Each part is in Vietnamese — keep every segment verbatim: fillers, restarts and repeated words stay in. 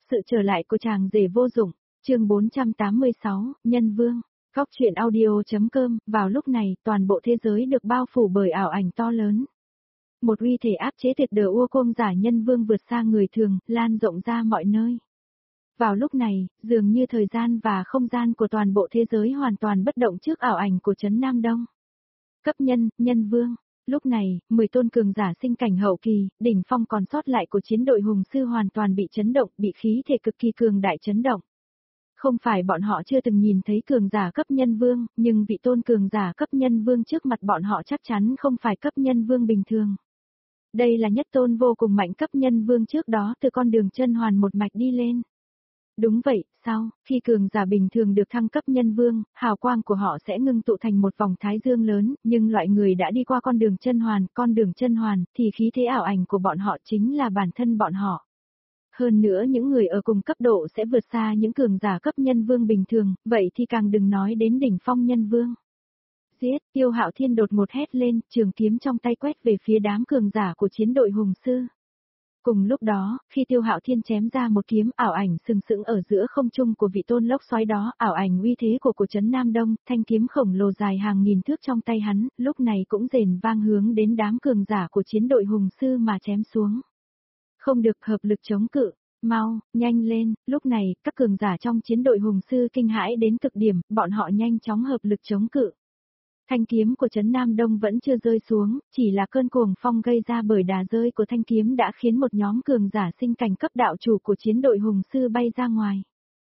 Sự trở lại của chàng rể vô dụng, chương bốn trăm tám mươi sáu, Nhân Vương, Góc truyện audio.com, vào lúc này toàn bộ thế giới được bao phủ bởi ảo ảnh to lớn. Một uy thể áp chế tuyệt đờ ua côm giả Nhân Vương vượt xa người thường, lan rộng ra mọi nơi. Vào lúc này, dường như thời gian và không gian của toàn bộ thế giới hoàn toàn bất động trước ảo ảnh của Trấn Nam Đông. Cấp nhân, Nhân Vương. Lúc này, mười tôn cường giả sinh cảnh hậu kỳ, đỉnh phong còn sót lại của chiến đội hùng sư hoàn toàn bị chấn động, bị khí thể cực kỳ cường đại chấn động. Không phải bọn họ chưa từng nhìn thấy cường giả cấp nhân vương, nhưng vị tôn cường giả cấp nhân vương trước mặt bọn họ chắc chắn không phải cấp nhân vương bình thường. Đây là nhất tôn vô cùng mạnh cấp nhân vương trước đó từ con đường chân hoàn một mạch đi lên. Đúng vậy, sau, khi cường giả bình thường được thăng cấp nhân vương, hào quang của họ sẽ ngưng tụ thành một vòng thái dương lớn, nhưng loại người đã đi qua con đường chân hoàn, con đường chân hoàn, thì khí thế ảo ảnh của bọn họ chính là bản thân bọn họ. Hơn nữa những người ở cùng cấp độ sẽ vượt xa những cường giả cấp nhân vương bình thường, vậy thì càng đừng nói đến đỉnh phong nhân vương. Giết, Tiêu Hạo Thiên đột ngột hét lên, trường kiếm trong tay quét về phía đám cường giả của chiến đội hùng sư. Cùng lúc đó, khi Tiêu Hạo Thiên chém ra một kiếm, ảo ảnh sừng sững ở giữa không trung của vị tôn lốc xoáy đó, ảo ảnh uy thế của của Trấn Nam Đông, thanh kiếm khổng lồ dài hàng nghìn thước trong tay hắn, lúc này cũng rền vang hướng đến đám cường giả của chiến đội hùng sư mà chém xuống. Không được, hợp lực chống cự, mau, nhanh lên, lúc này, các cường giả trong chiến đội hùng sư kinh hãi đến cực điểm, bọn họ nhanh chóng hợp lực chống cự. Thanh kiếm của Trấn Nam Đông vẫn chưa rơi xuống, chỉ là cơn cuồng phong gây ra bởi đà rơi của thanh kiếm đã khiến một nhóm cường giả sinh cảnh cấp đạo chủ của chiến đội hùng sư bay ra ngoài.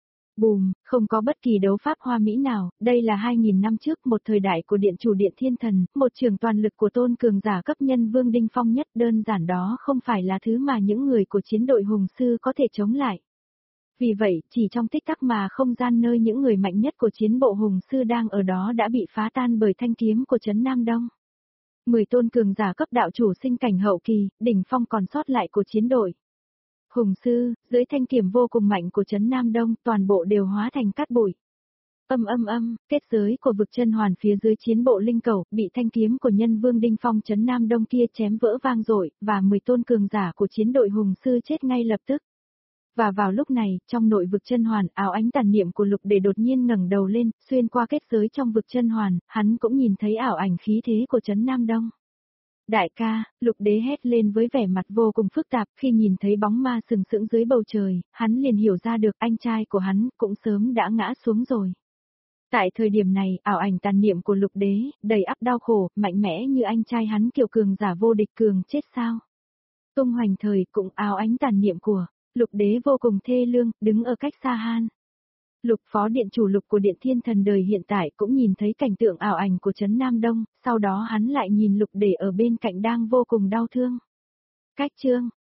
Bùm, không có bất kỳ đấu pháp hoa mỹ nào, đây là hai nghìn năm trước một thời đại của điện chủ điện thiên thần, một trường toàn lực của tôn cường giả cấp nhân vương đinh phong nhất, đơn giản đó không phải là thứ mà những người của chiến đội hùng sư có thể chống lại. Vì vậy, chỉ trong tích tắc mà không gian nơi những người mạnh nhất của chiến bộ hùng sư đang ở đó đã bị phá tan bởi thanh kiếm của Trấn Nam Đông. Mười tôn cường giả cấp đạo chủ sinh cảnh hậu kỳ, đỉnh phong còn sót lại của chiến đội hùng sư, dưới thanh kiếm vô cùng mạnh của Trấn Nam Đông, toàn bộ đều hóa thành cát bụi. Âm âm âm, kết giới của vực chân hoàn phía dưới chiến bộ linh cầu, bị thanh kiếm của nhân vương đinh phong Trấn Nam Đông kia chém vỡ vang dội, và mười tôn cường giả của chiến đội hùng sư chết ngay lập tức. Và vào lúc này, trong nội vực chân hoàn, áo ánh tàn niệm của Lục Đế đột nhiên ngẩng đầu lên, xuyên qua kết giới trong vực chân hoàn, hắn cũng nhìn thấy ảo ảnh khí thế của Trấn Nam Đông. Đại ca, Lục Đế hét lên với vẻ mặt vô cùng phức tạp, khi nhìn thấy bóng ma sừng sững dưới bầu trời, hắn liền hiểu ra được anh trai của hắn cũng sớm đã ngã xuống rồi. Tại thời điểm này, ảo ảnh tàn niệm của Lục Đế, đầy ắp đau khổ, mạnh mẽ như anh trai hắn kiều cường giả vô địch cường chết sao. Tung hoành thời cũng áo ánh tàn niệm của Lục Đế vô cùng thê lương, đứng ở cách xa han. Lục phó điện chủ Lục của Điện Thiên Thần đời hiện tại cũng nhìn thấy cảnh tượng ảo ảnh của Trấn Nam Đông, sau đó hắn lại nhìn Lục Đế ở bên cạnh đang vô cùng đau thương. Cách chương,